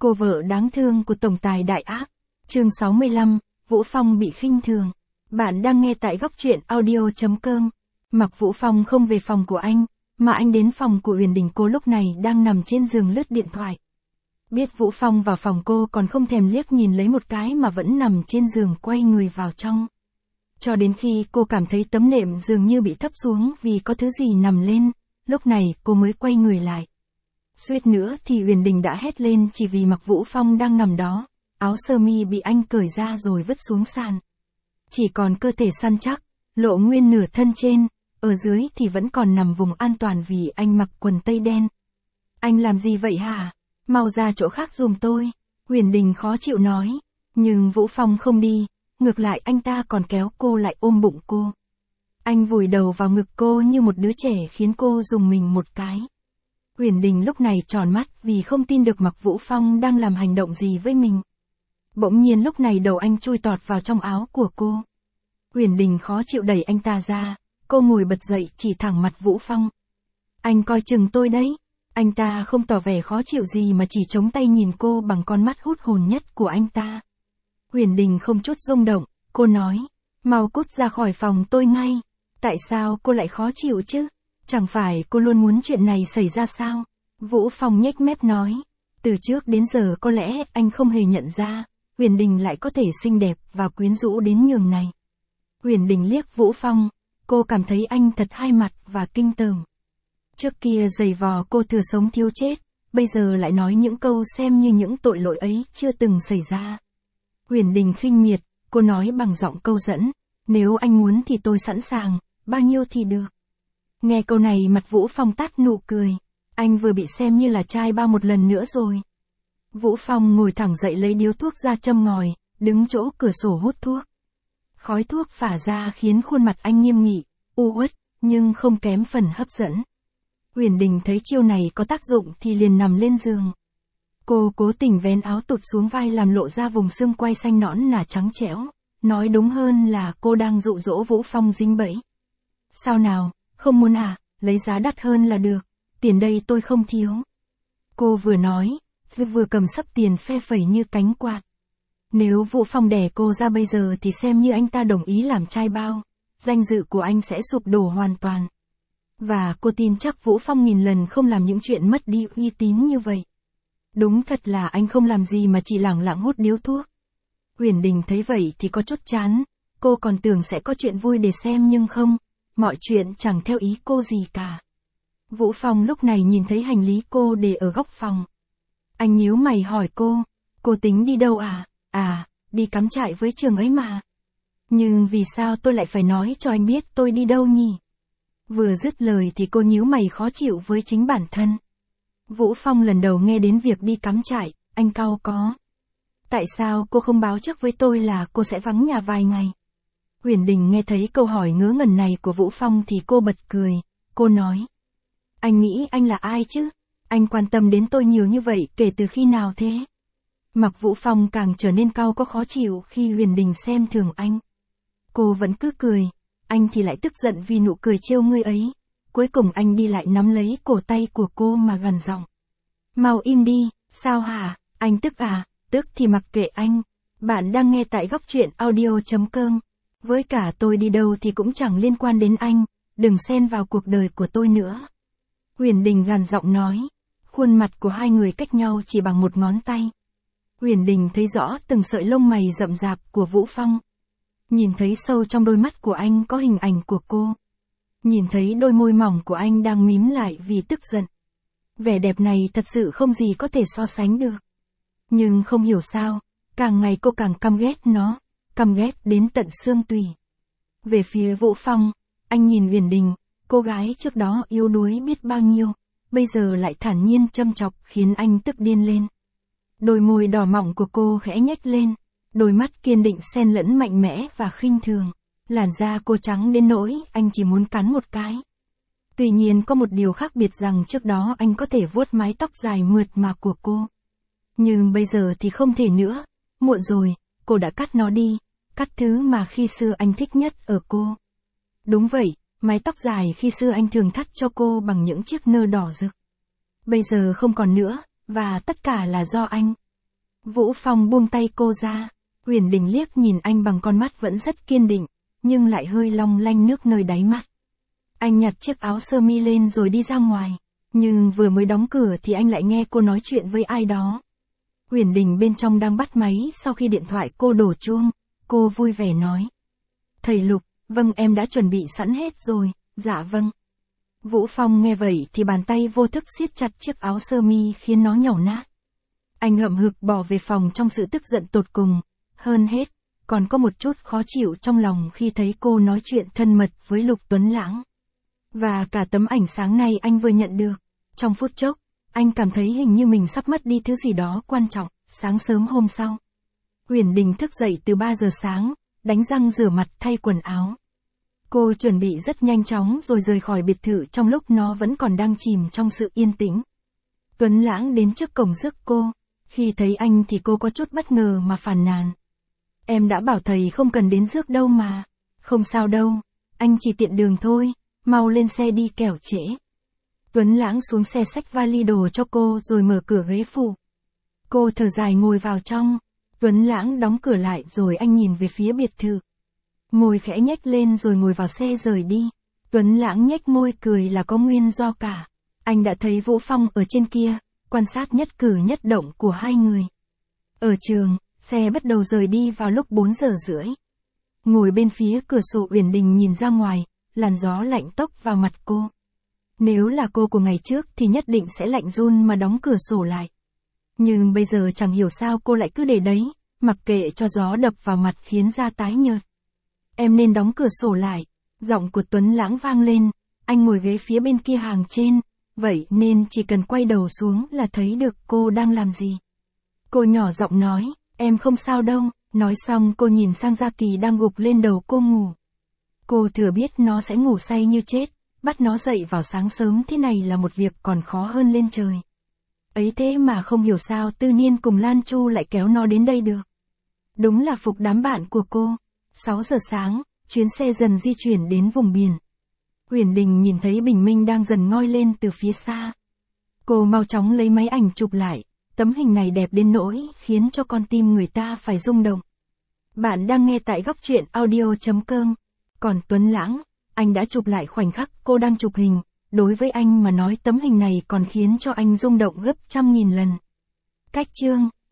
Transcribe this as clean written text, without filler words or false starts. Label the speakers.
Speaker 1: Cô vợ đáng thương của tổng tài đại ác. Chương 65, Vũ Phong bị khinh thường. Bạn đang nghe tại góc truyện audio.com. Mặc Vũ Phong không về phòng của anh, mà anh đến phòng của Uyển Đình. Cô lúc này đang nằm trên giường lướt điện thoại. Biết Vũ Phong vào phòng cô còn không thèm liếc nhìn lấy một cái mà vẫn nằm trên giường quay người vào trong. Cho đến khi cô cảm thấy tấm nệm dường như bị thấp xuống vì có thứ gì nằm lên, lúc này cô mới quay người lại. Suýt nữa thì Uyển Đình đã hét lên chỉ vì mặc Vũ Phong đang nằm đó, áo sơ mi bị anh cởi ra rồi vứt xuống sàn. Chỉ còn cơ thể săn chắc, lộ nguyên nửa thân trên, ở dưới thì vẫn còn nằm vùng an toàn vì anh mặc quần tây đen. Anh làm gì vậy hả? Mau ra chỗ khác giùm tôi. Uyển Đình khó chịu nói, nhưng Vũ Phong không đi, ngược lại anh ta còn kéo cô lại ôm bụng cô. Anh vùi đầu vào ngực cô như một đứa trẻ khiến cô rùng mình một cái. Uyển Đình lúc này tròn mắt vì không tin được mặc Vũ Phong đang làm hành động gì với mình. Bỗng nhiên lúc này đầu anh chui tọt vào trong áo của cô. Uyển Đình khó chịu đẩy anh ta ra, cô ngồi bật dậy chỉ thẳng mặt Vũ Phong. Anh coi chừng tôi đấy. Anh ta không tỏ vẻ khó chịu gì mà chỉ chống tay nhìn cô bằng con mắt hút hồn nhất của anh ta. Uyển Đình không chút rung động, cô nói, mau cút ra khỏi phòng tôi ngay. Tại sao cô lại khó chịu chứ? Chẳng phải cô luôn muốn chuyện này xảy ra sao? Vũ Phong nhếch mép nói, từ trước đến giờ có lẽ anh không hề nhận ra, Uyển Đình lại có thể xinh đẹp và quyến rũ đến nhường này. Uyển Đình liếc Vũ Phong, cô cảm thấy anh thật hai mặt và kinh tởm. Trước kia giày vò cô thừa sống thiếu chết, bây giờ lại nói những câu xem như những tội lỗi ấy chưa từng xảy ra. Uyển Đình khinh miệt, cô nói bằng giọng câu dẫn, nếu anh muốn thì tôi sẵn sàng, bao nhiêu thì được. Nghe câu này mặt Vũ Phong tắt nụ cười, anh vừa bị xem như là trai bao một lần nữa rồi. Vũ Phong ngồi thẳng dậy lấy điếu thuốc ra châm ngòi, đứng chỗ cửa sổ hút thuốc. Khói thuốc phả ra khiến khuôn mặt anh nghiêm nghị, u uất, nhưng không kém phần hấp dẫn. Uyển Đình thấy chiêu này có tác dụng thì liền nằm lên giường. Cô cố tình vén áo tụt xuống vai làm lộ ra vùng xương quai xanh nõn nà trắng trẻo, nói đúng hơn là cô đang dụ dỗ Vũ Phong dính bẫy. Sao nào, không muốn à, lấy giá đắt hơn là được, tiền đây tôi không thiếu. Cô vừa nói, vừa cầm xấp tiền phe phẩy như cánh quạt. Nếu Vũ Phong đẻ cô ra bây giờ thì xem như anh ta đồng ý làm trai bao, danh dự của anh sẽ sụp đổ hoàn toàn. Và cô tin chắc Vũ Phong nghìn lần không làm những chuyện mất đi uy tín như vậy. Đúng thật là anh không làm gì mà chỉ lẳng lặng hút điếu thuốc. Uyển Đình thấy vậy thì có chút chán, cô còn tưởng sẽ có chuyện vui để xem nhưng không, mọi chuyện chẳng theo ý cô gì cả. Vũ Phong lúc này nhìn thấy hành lý cô để ở góc phòng. Anh nhíu mày hỏi cô tính đi đâu à? À, đi cắm trại với trường ấy mà. Nhưng vì sao tôi lại phải nói cho anh biết tôi đi đâu nhỉ? Vừa dứt lời thì cô nhíu mày khó chịu với chính bản thân. Vũ Phong lần đầu nghe đến việc đi cắm trại, anh cau có. Tại sao cô không báo trước với tôi là cô sẽ vắng nhà vài ngày? Uyển Đình nghe thấy câu hỏi ngớ ngẩn này của Vũ Phong thì cô bật cười, cô nói. Anh nghĩ anh là ai chứ? Anh quan tâm đến tôi nhiều như vậy kể từ khi nào thế? Mặc Vũ Phong càng trở nên cau có khó chịu khi Uyển Đình xem thường anh. Cô vẫn cứ cười, anh thì lại tức giận vì nụ cười trêu ngươi ấy. Cuối cùng anh đi lại nắm lấy cổ tay của cô mà gằn giọng. Mau im đi, sao hả, anh tức à, tức thì mặc kệ anh. Bạn đang nghe tại góc truyện audio.com. Với cả tôi đi đâu thì cũng chẳng liên quan đến anh, đừng xen vào cuộc đời của tôi nữa. Uyển Đình gằn giọng nói, khuôn mặt của hai người cách nhau chỉ bằng một ngón tay. Uyển Đình thấy rõ từng sợi lông mày rậm rạp của Vũ Phong. Nhìn thấy sâu trong đôi mắt của anh có hình ảnh của cô. Nhìn thấy đôi môi mỏng của anh đang mím lại vì tức giận. Vẻ đẹp này thật sự không gì có thể so sánh được. Nhưng không hiểu sao, càng ngày cô càng căm ghét nó, căm ghét đến tận xương tủy. Về phía Vũ Phong, anh nhìn Uyển Đình, cô gái trước đó yếu đuối biết bao nhiêu, bây giờ lại thản nhiên châm chọc khiến anh tức điên lên. Đôi môi đỏ mọng của cô khẽ nhếch lên, đôi mắt kiên định xen lẫn mạnh mẽ và khinh thường. Làn da cô trắng đến nỗi anh chỉ muốn cắn một cái. Tuy nhiên có một điều khác biệt rằng trước đó anh có thể vuốt mái tóc dài mượt mà của cô. Nhưng bây giờ thì không thể nữa, muộn rồi, cô đã cắt nó đi, cắt thứ mà khi xưa anh thích nhất ở cô. Đúng vậy, mái tóc dài khi xưa anh thường thắt cho cô bằng những chiếc nơ đỏ rực. Bây giờ không còn nữa, và tất cả là do anh. Vũ Phong buông tay cô ra. Uyển Đình liếc nhìn anh bằng con mắt vẫn rất kiên định, nhưng lại hơi long lanh nước nơi đáy mắt. Anh nhặt chiếc áo sơ mi lên rồi đi ra ngoài. Nhưng vừa mới đóng cửa thì anh lại nghe cô nói chuyện với ai đó. Uyển Đình bên trong đang bắt máy sau khi điện thoại cô đổ chuông. Cô vui vẻ nói. Thầy Lục, vâng em đã chuẩn bị sẵn hết rồi, dạ vâng. Vũ Phong nghe vậy thì bàn tay vô thức siết chặt chiếc áo sơ mi khiến nó nhàu nát. Anh hậm hực bỏ về phòng trong sự tức giận tột cùng. Hơn hết, còn có một chút khó chịu trong lòng khi thấy cô nói chuyện thân mật với Lục Tuấn Lãng. Và cả tấm ảnh sáng nay anh vừa nhận được. Trong phút chốc, anh cảm thấy hình như mình sắp mất đi thứ gì đó quan trọng. Sáng sớm hôm sau, Uyển Đình thức dậy từ 3 giờ sáng, đánh răng rửa mặt thay quần áo. Cô chuẩn bị rất nhanh chóng rồi rời khỏi biệt thự trong lúc nó vẫn còn đang chìm trong sự yên tĩnh. Tuấn Lãng đến trước cổng rước cô. Khi thấy anh thì cô có chút bất ngờ mà phàn nàn. Em đã bảo thầy không cần đến rước đâu mà. Không sao đâu, anh chỉ tiện đường thôi, mau lên xe đi kẻo trễ. Tuấn Lãng xuống xe xách vali đồ cho cô rồi mở cửa ghế phụ. Cô thở dài ngồi vào trong. Tuấn Lãng đóng cửa lại rồi anh nhìn về phía biệt thự. Môi khẽ nhếch lên rồi ngồi vào xe rời đi. Tuấn Lãng nhếch môi cười là có nguyên do cả. Anh đã thấy Vũ Phong ở trên kia, quan sát nhất cử nhất động của hai người. Ở trường, xe bắt đầu rời đi vào lúc 4 giờ rưỡi. Ngồi bên phía cửa sổ Uyển Đình nhìn ra ngoài, làn gió lạnh tốc vào mặt cô. Nếu là cô của ngày trước thì nhất định sẽ lạnh run mà đóng cửa sổ lại. Nhưng bây giờ chẳng hiểu sao cô lại cứ để đấy, mặc kệ cho gió đập vào mặt khiến da tái nhợt. Em nên đóng cửa sổ lại. Giọng của Tuấn Lãng vang lên, anh ngồi ghế phía bên kia hàng trên, vậy nên chỉ cần quay đầu xuống là thấy được cô đang làm gì. Cô nhỏ giọng nói, em không sao đâu, nói xong cô nhìn sang Gia Kỳ đang gục lên đầu cô ngủ. Cô thừa biết nó sẽ ngủ say như chết, bắt nó dậy vào sáng sớm thế này là một việc còn khó hơn lên trời. Ấy thế mà không hiểu sao Tư Niên cùng Lan Chu lại kéo nó đến đây được. Đúng là phục đám bạn của cô. 6 giờ sáng, chuyến xe dần di chuyển đến vùng biển. Uyển Đình nhìn thấy bình minh đang dần ngoi lên từ phía xa. Cô mau chóng lấy máy ảnh chụp lại, tấm hình này đẹp đến nỗi khiến cho con tim người ta phải rung động. Bạn đang nghe tại góc truyện audio.com. Còn Tuấn Lãng, anh đã chụp lại khoảnh khắc cô đang chụp hình, đối với anh mà nói tấm hình này còn khiến cho anh rung động gấp trăm nghìn lần. Cách chương